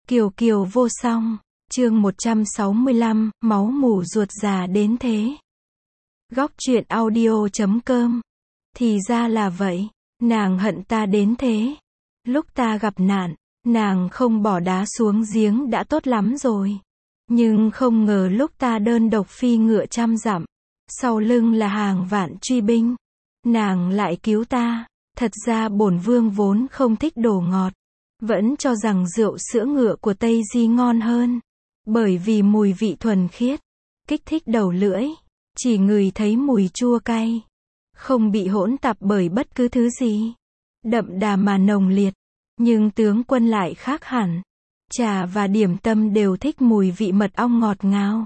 Kiều Kiều vô song, chương 165, máu mủ ruột già đến thế. Góc truyện audio.com. Thì ra là vậy, nàng hận ta đến thế. Lúc ta gặp nạn, nàng không bỏ đá xuống giếng đã tốt lắm rồi. Nhưng không ngờ lúc ta đơn độc phi ngựa trăm dặm, sau lưng là hàng vạn truy binh, nàng lại cứu ta. Thật ra bổn vương vốn không thích đồ ngọt, vẫn cho rằng rượu sữa ngựa của Tây Di ngon hơn, bởi vì mùi vị thuần khiết, kích thích đầu lưỡi, chỉ ngửi thấy mùi chua cay, không bị hỗn tạp bởi bất cứ thứ gì, đậm đà mà nồng liệt. Nhưng tướng quân lại khác hẳn, trà và điểm tâm đều thích mùi vị mật ong ngọt ngào.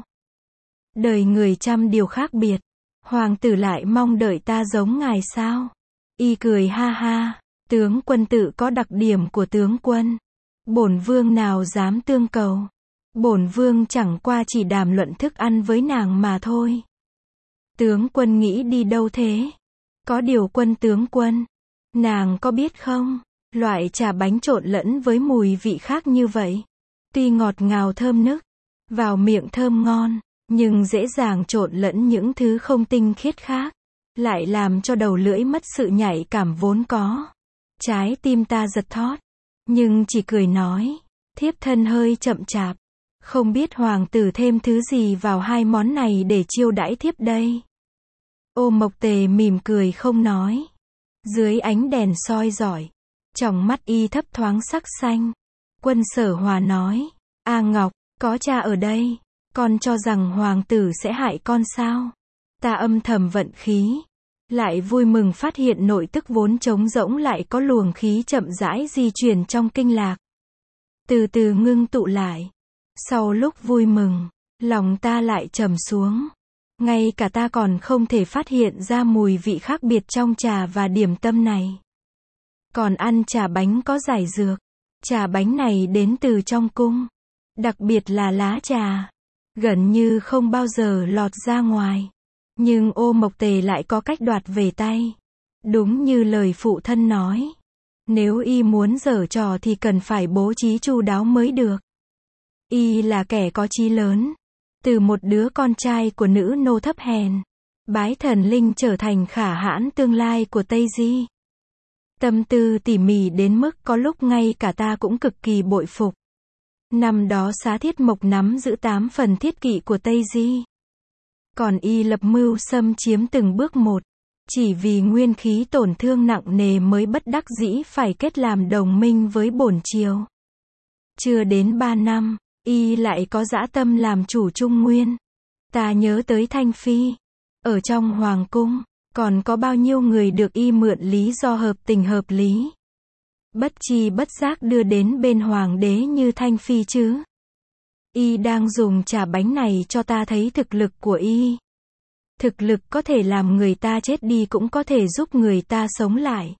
Đời người trăm điều khác biệt, hoàng tử lại mong đợi ta giống ngài sao? Y cười ha ha, tướng quân tự có đặc điểm của tướng quân, bổn vương nào dám tương cầu. Bổn vương chẳng qua chỉ đàm luận thức ăn với nàng mà thôi. Tướng quân nghĩ đi đâu thế? Có điều tướng quân, nàng có biết không, loại trà bánh trộn lẫn với mùi vị khác như vậy, tuy ngọt ngào thơm nức, vào miệng thơm ngon, nhưng dễ dàng trộn lẫn những thứ không tinh khiết khác, lại làm cho đầu lưỡi mất sự nhạy cảm vốn có. Trái tim ta giật thót, nhưng chỉ cười nói, thiếp thân hơi chậm chạp, không biết hoàng tử thêm thứ gì vào hai món này để chiêu đãi thiếp đây. Ô Mộc Tề mỉm cười không nói. Dưới ánh đèn soi rọi, trong mắt y thấp thoáng sắc xanh. Quân Sở Hòa nói, A Ngọc, có cha ở đây, con cho rằng hoàng tử sẽ hại con sao? Ta âm thầm vận khí, lại vui mừng phát hiện nội tức vốn trống rỗng lại có luồng khí chậm rãi di chuyển trong kinh lạc, từ từ ngưng tụ lại. Sau lúc vui mừng, lòng ta lại trầm xuống. Ngay cả ta còn không thể phát hiện ra mùi vị khác biệt trong trà và điểm tâm này. Còn ăn trà bánh có giải dược. Trà bánh này đến từ trong cung, đặc biệt là lá trà, gần như không bao giờ lọt ra ngoài. Nhưng Ô Mộc Tề lại có cách đoạt về tay. Đúng như lời phụ thân nói, nếu y muốn giở trò thì cần phải bố trí chu đáo mới được. Y là kẻ có chí lớn, từ một đứa con trai của nữ nô thấp hèn, bái thần linh trở thành khả hãn tương lai của Tây Di. Tâm tư tỉ mỉ đến mức có lúc ngay cả ta cũng cực kỳ bội phục. Năm đó Xá Thiết Mộc nắm giữ 8 phần thiết kỵ của Tây Di, còn y lập mưu xâm chiếm từng bước một, chỉ vì nguyên khí tổn thương nặng nề mới bất đắc dĩ phải kết làm đồng minh với bổn triều. Chưa đến 3 năm, y lại có dã tâm làm chủ Trung Nguyên. Ta nhớ tới Thanh Phi, ở trong hoàng cung, còn có bao nhiêu người được y mượn lý do hợp tình hợp lý, bất tri bất giác đưa đến bên hoàng đế như Thanh Phi chứ. Y đang dùng trà bánh này cho ta thấy thực lực của y. Thực lực có thể làm người ta chết đi cũng có thể giúp người ta sống lại.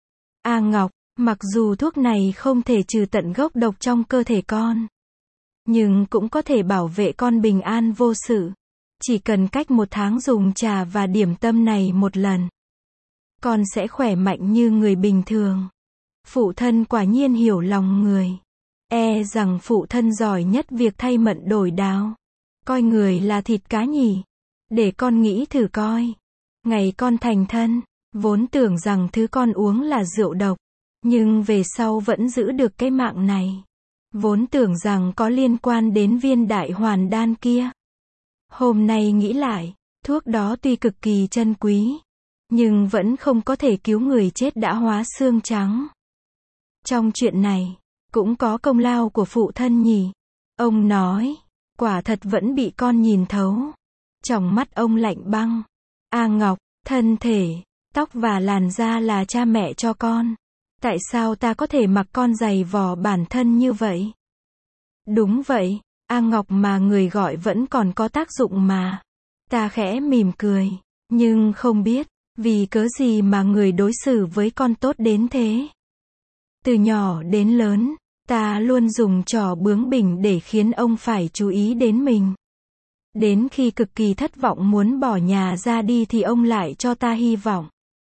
A Ngọc, mặc dù thuốc này không thể trừ tận gốc độc trong cơ thể con, nhưng cũng có thể bảo vệ con bình an vô sự. Chỉ cần cách 1 tháng dùng trà và điểm tâm này một lần, con sẽ khỏe mạnh như người bình thường. Phụ thân quả nhiên hiểu lòng người. E rằng phụ thân giỏi nhất việc thay mận đổi đao, coi người là thịt cá nhỉ. Để con nghĩ thử coi. Ngày con thành thân, vốn tưởng rằng thứ con uống là rượu độc, nhưng về sau vẫn giữ được cái mạng này. Vốn tưởng rằng có liên quan đến viên đại hoàn đan kia. Hôm nay nghĩ lại, thuốc đó tuy cực kỳ chân quý, nhưng vẫn không có thể cứu người chết đã hóa xương trắng. Trong chuyện này, cũng có công lao của phụ thân nhỉ. Ông nói, quả thật vẫn bị con nhìn thấu. Trong mắt ông lạnh băng. A Ngọc, thân thể, tóc và làn da là cha mẹ cho con. Tại sao ta có thể mặc con giày vò bản thân như vậy? Đúng vậy, A Ngọc mà người gọi vẫn còn có tác dụng mà. Ta khẽ mỉm cười, nhưng không biết, vì cớ gì mà người đối xử với con tốt đến thế. Từ nhỏ đến lớn, ta luôn dùng trò bướng bỉnh để khiến ông phải chú ý đến mình. Đến khi cực kỳ thất vọng muốn bỏ nhà ra đi thì ông lại cho ta hy vọng.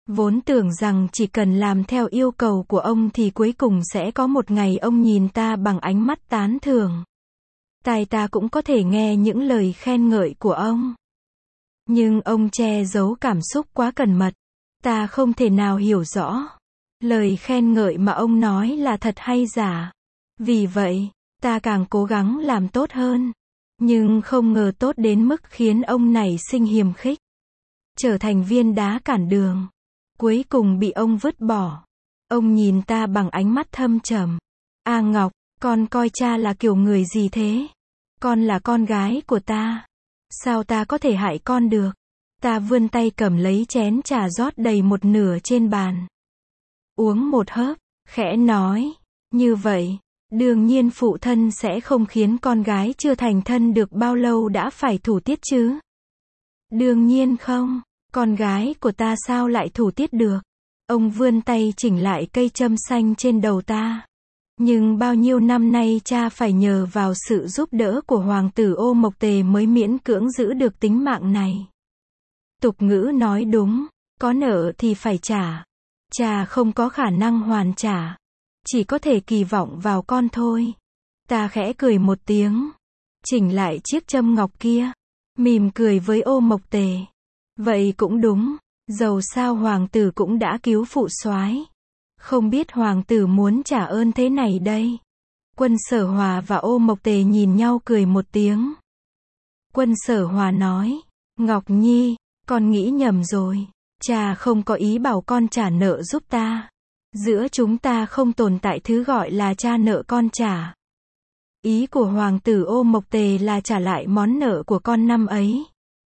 Vốn tưởng rằng chỉ cần làm theo yêu cầu của ông thì cuối cùng sẽ có một ngày ông nhìn ta bằng ánh mắt tán thưởng. Tai ta cũng có thể nghe những lời khen ngợi của ông. Nhưng ông che giấu cảm xúc quá cẩn mật. Ta không thể nào hiểu rõ. Lời khen ngợi mà ông nói là thật hay giả. Vì vậy, ta càng cố gắng làm tốt hơn. Nhưng không ngờ tốt đến mức khiến ông nảy sinh hiềm khích. Trở thành viên đá cản đường. Cuối cùng bị ông vứt bỏ. Ông nhìn ta bằng ánh mắt thâm trầm. A Ngọc, con coi cha là kiểu người gì thế? Con là con gái của ta. Sao ta có thể hại con được? Ta vươn tay cầm lấy chén trà rót đầy một nửa trên bàn. Uống một hớp, khẽ nói. Như vậy, đương nhiên phụ thân sẽ không khiến con gái chưa thành thân được bao lâu đã phải thủ tiết chứ. Đương nhiên không. Con gái của ta sao lại thủ tiết được? Ông vươn tay chỉnh lại cây châm xanh trên đầu ta. Nhưng bao nhiêu năm nay cha phải nhờ vào sự giúp đỡ của hoàng tử Ô Mộc Tề mới miễn cưỡng giữ được tính mạng này. Tục ngữ nói đúng, có nợ thì phải trả. Cha không có khả năng hoàn trả. Chỉ có thể kỳ vọng vào con thôi. Ta khẽ cười một tiếng. Chỉnh lại chiếc châm ngọc kia. Mỉm cười với Ô Mộc Tề. Vậy cũng đúng, dầu sao hoàng tử cũng đã cứu phụ soái. Không biết hoàng tử muốn trả ơn thế này đây. Quân Sở Hòa và Ô Mộc Tề nhìn nhau cười một tiếng. Quân Sở Hòa nói, Ngọc Nhi, con nghĩ nhầm rồi. Cha không có ý bảo con trả nợ giúp ta. Giữa chúng ta không tồn tại thứ gọi là cha nợ con trả. Ý của hoàng tử Ô Mộc Tề là trả lại món nợ của con năm ấy.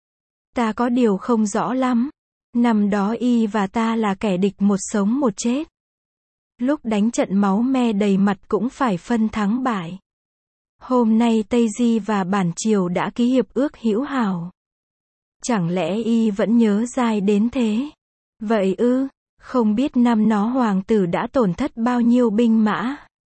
Ta có điều không rõ lắm. Năm đó y và ta là kẻ địch một sống một chết. Lúc đánh trận máu me đầy mặt cũng phải phân thắng bại. Hôm nay Tây Di và Bản Triều đã ký hiệp ước hữu hảo. Chẳng lẽ y vẫn nhớ dai đến thế? Vậy ư, không biết năm đó hoàng tử đã tổn thất bao nhiêu binh mã?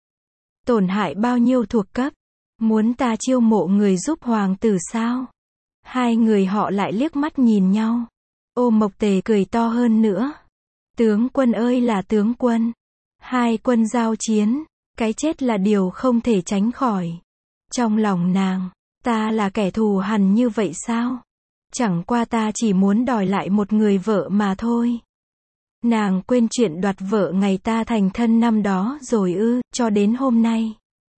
Tổn hại bao nhiêu thuộc cấp? Muốn ta chiêu mộ người giúp hoàng tử sao? Hai người họ lại liếc mắt nhìn nhau. Ô Mộc Tề cười to hơn nữa. Tướng quân ơi là tướng quân. Hai quân giao chiến, cái chết là điều không thể tránh khỏi. Trong lòng nàng, ta là kẻ thù hằn như vậy sao? Chẳng qua ta chỉ muốn đòi lại một người vợ mà thôi. Nàng quên chuyện đoạt vợ ngày ta thành thân năm đó rồi ư, cho đến hôm nay.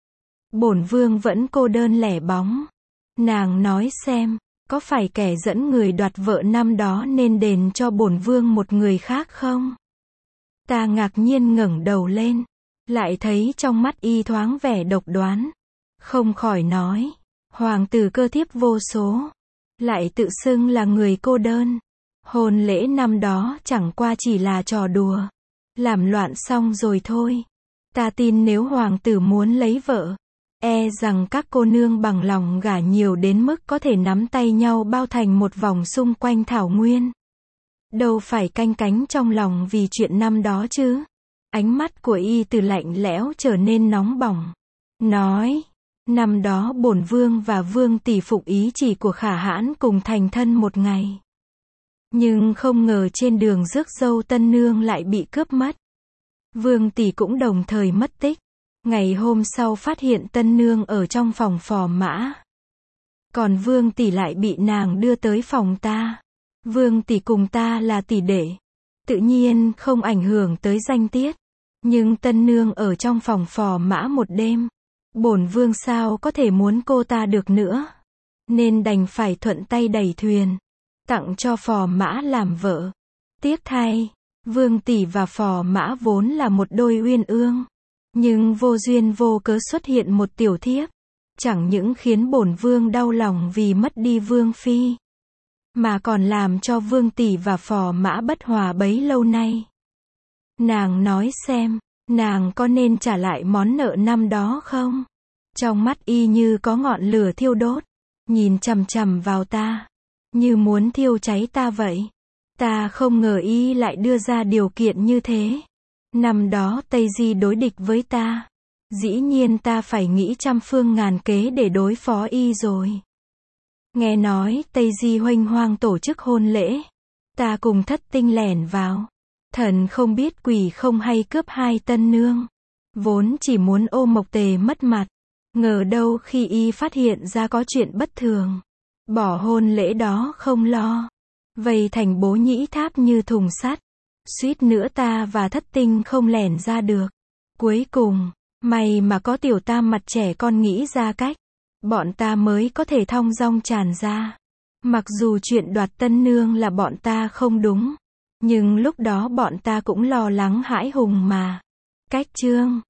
Bổn vương vẫn cô đơn lẻ bóng. Nàng nói xem, có phải kẻ dẫn người đoạt vợ năm đó nên đền cho bổn vương một người khác không? Ta ngạc nhiên ngẩng đầu lên, lại thấy trong mắt y thoáng vẻ độc đoán. Không khỏi nói, hoàng tử cơ thiếp vô số, lại tự xưng là người cô đơn. Hôn lễ năm đó chẳng qua chỉ là trò đùa, làm loạn xong rồi thôi. Ta tin nếu hoàng tử muốn lấy vợ, e rằng các cô nương bằng lòng gả nhiều đến mức có thể nắm tay nhau bao thành một vòng xung quanh thảo nguyên. Đâu phải canh cánh trong lòng vì chuyện năm đó chứ. Ánh mắt của y từ lạnh lẽo trở nên nóng bỏng. Nói, năm đó bổn vương và vương tỷ phục ý chỉ của Khả Hãn cùng thành thân một ngày. Nhưng không ngờ trên đường rước dâu tân nương lại bị cướp mất. Vương tỷ cũng đồng thời mất tích. Ngày hôm sau phát hiện tân nương ở trong phòng phò mã. Còn vương tỷ lại bị nàng đưa tới phòng ta. Vương tỷ cùng ta là tỷ đệ. Tự nhiên không ảnh hưởng tới danh tiết. Nhưng tân nương ở trong phòng phò mã một đêm. Bổn vương sao có thể muốn cô ta được nữa. Nên đành phải thuận tay đẩy thuyền. Tặng cho phò mã làm vợ. Tiếc thay, vương tỷ và phò mã vốn là một đôi uyên ương. Nhưng vô duyên vô cớ xuất hiện một tiểu thiếp. Chẳng những khiến bổn vương đau lòng vì mất đi vương phi. Mà còn làm cho vương tỷ và phò mã bất hòa bấy lâu nay. Nàng nói xem, nàng có nên trả lại món nợ năm đó không? Trong mắt y như có ngọn lửa thiêu đốt. Nhìn chằm chằm vào ta. Như muốn thiêu cháy ta vậy. Ta không ngờ y lại đưa ra điều kiện như thế. Năm đó Tây Di đối địch với ta. Dĩ nhiên ta phải nghĩ trăm phương ngàn kế để đối phó y rồi. Nghe nói Tây Di huênh hoang tổ chức hôn lễ. Ta cùng thất tinh lẻn vào. Thần không biết quỷ không hay cướp hai tân nương. Vốn chỉ muốn ôm Mộc Tề mất mặt. Ngờ đâu khi y phát hiện ra có chuyện bất thường. Bỏ hôn lễ đó không lo. Vây thành Bố Nhĩ Tháp như thùng sắt. Suýt nữa ta và Thất Tinh không lẻn ra được. Cuối cùng, may mà có Tiểu Tam mặt trẻ con nghĩ ra cách. Bọn ta mới có thể thong dong tràn ra. Mặc dù chuyện đoạt tân nương là bọn ta không đúng. Nhưng lúc đó bọn ta cũng lo lắng hãi hùng mà. Cách chương